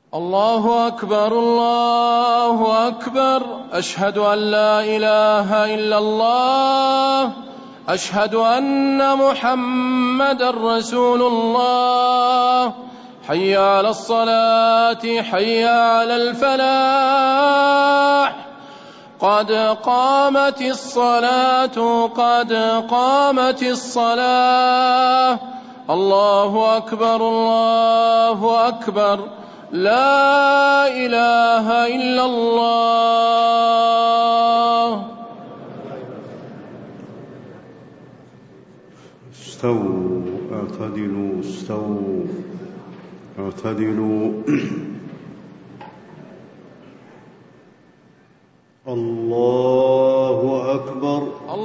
الله أكبر الله أكبر. أشهد أن لا إله إلا الله. أشهد أن محمدًا رسول الله. حي على الصلاة حي على الفلاح. قد قامت الصلاة قد قامت الصلاة. الله أكبر الله أكبر. لا إله إلا الله. استووا اعتدلوا استووا اعتدلوا. الله أكبر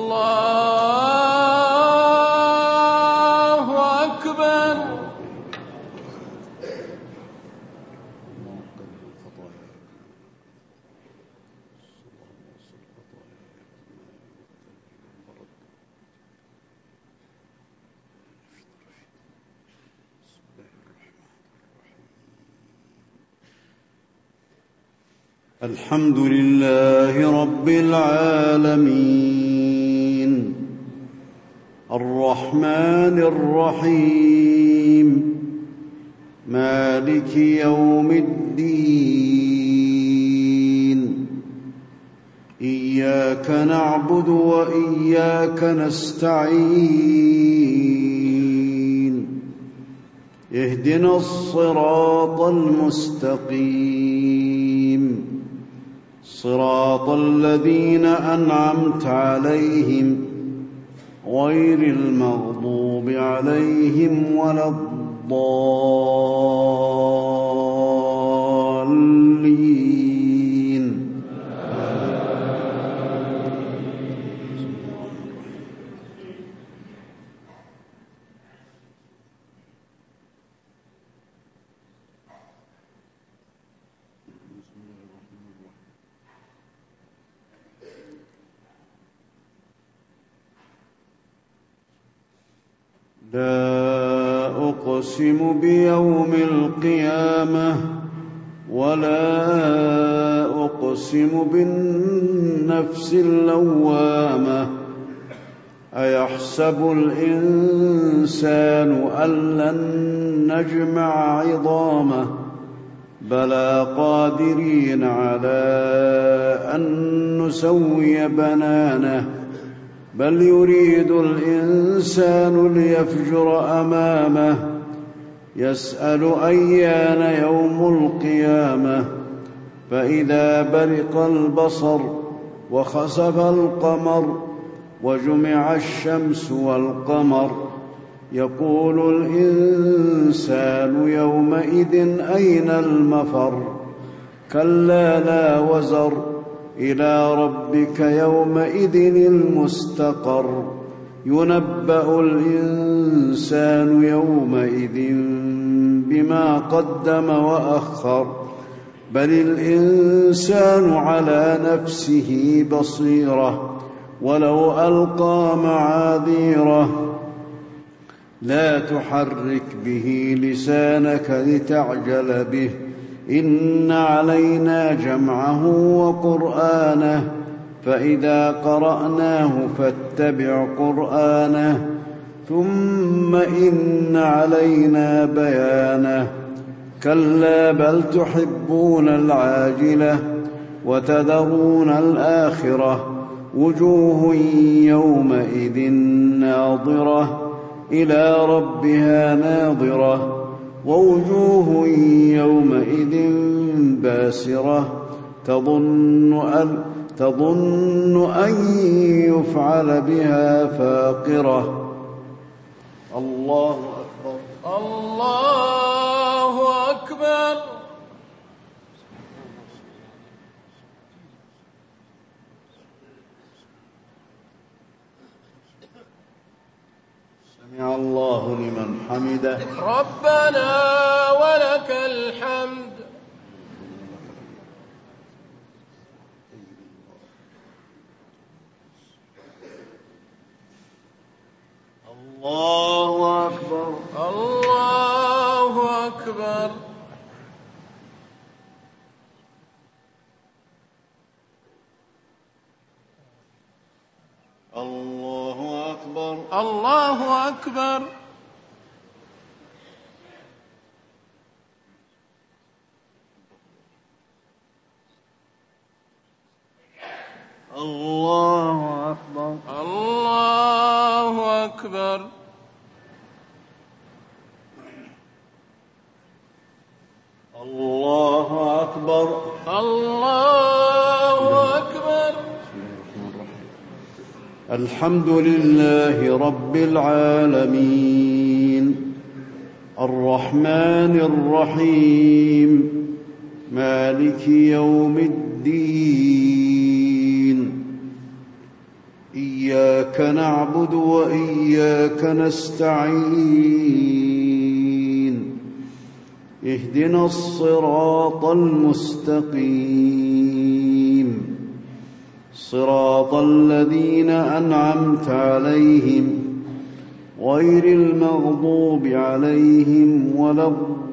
الله أكبر. الحمد لله رب العالمين الرحمن الرحيم مالك يوم الدين. إياك نعبد وإياك نستعين. اهدنا الصراط المستقيم صراط الذين أنعمت عليهم غير المغضوب عليهم ولا الضالين. لا أقسم بيوم القيامة ولا أقسم بالنفس اللوامة. أيحسب الإنسان أن لن نجمع عظامه بلى قادرين على أن نسوي بنانه بل يريد الإنسان ليفجر أمامه يسأل أيان يوم القيامة. فإذا برق البصر وخسف القمر وجمع الشمس والقمر يقول الإنسان يومئذ أين المفر. كلا لا وزر إلى ربك يومئذ المستقر. ينبأ الإنسان يومئذ بما قدم وأخر بل الإنسان على نفسه بصيرة ولو ألقى معاذيره. لا تحرك به لسانك لتعجل به إن علينا جمعه وقرآنه فإذا قرأناه فاتبع قرآنه ثم إن علينا بيانه. كلا بل تحبون العاجلة وتذرون الآخرة. وجوه يومئذ ناظرة إلى ربها ناظرة ووجوه يومئذ باسرة تظن أن يفعل بها فاقرة. الله أكبر الله أكبر. سمع الله لمن حمده. ربنا ولك الحمد. الله أكبر الله أكبر. الله أكبر. الله أكبر. الله أكبر. الله أكبر. الله أكبر. الحمد لله رب العالمين الرحمن الرحيم مالك يوم الدين إياك نعبد وإياك نستعين اهدنا الصراط المستقيم صراط الذين أنعمت عليهم غير المغضوب عليهم ولا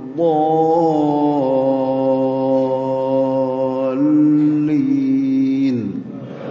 الضالين.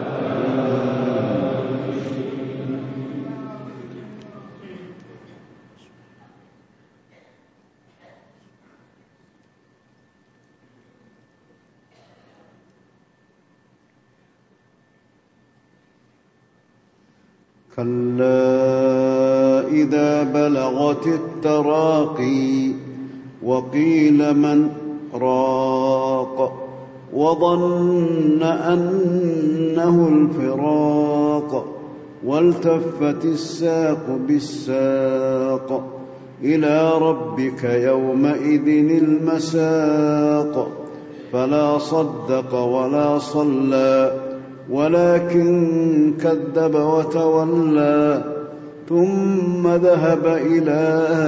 كلا إذا بلغت التراقي وقيل من راق وظن أنه الفراق والتفت الساق بالساق إلى ربك يومئذ المساق فلا صدق ولا صلى ولكن كذب وتولى ثم ذهب إلى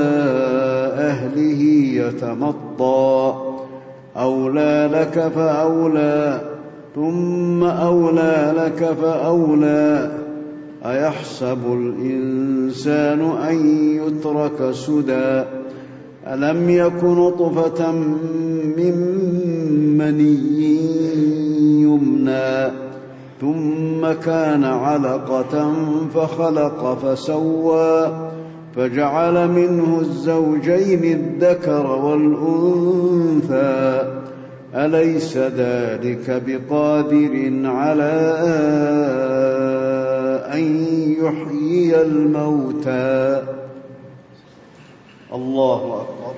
أهله يتمطى أولى لك فأولى ثم أولى لك فأولى أيحسب الإنسان أن يترك سدى ألم يك نطفة من مني يمنى ثم كان علقة فخلق فسوى فجعل منه الزوجين الذكر والأنثى أليس ذلك بقادر على أن يحيي الموتى. الله أكبر.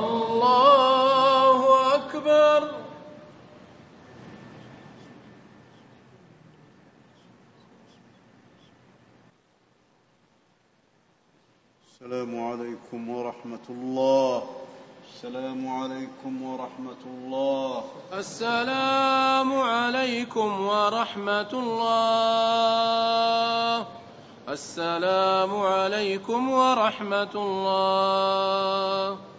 الله أكبر. السلام عليكم ورحمة الله. السلام عليكم ورحمة الله. السلام عليكم ورحمة الله. السلام عليكم ورحمة الله.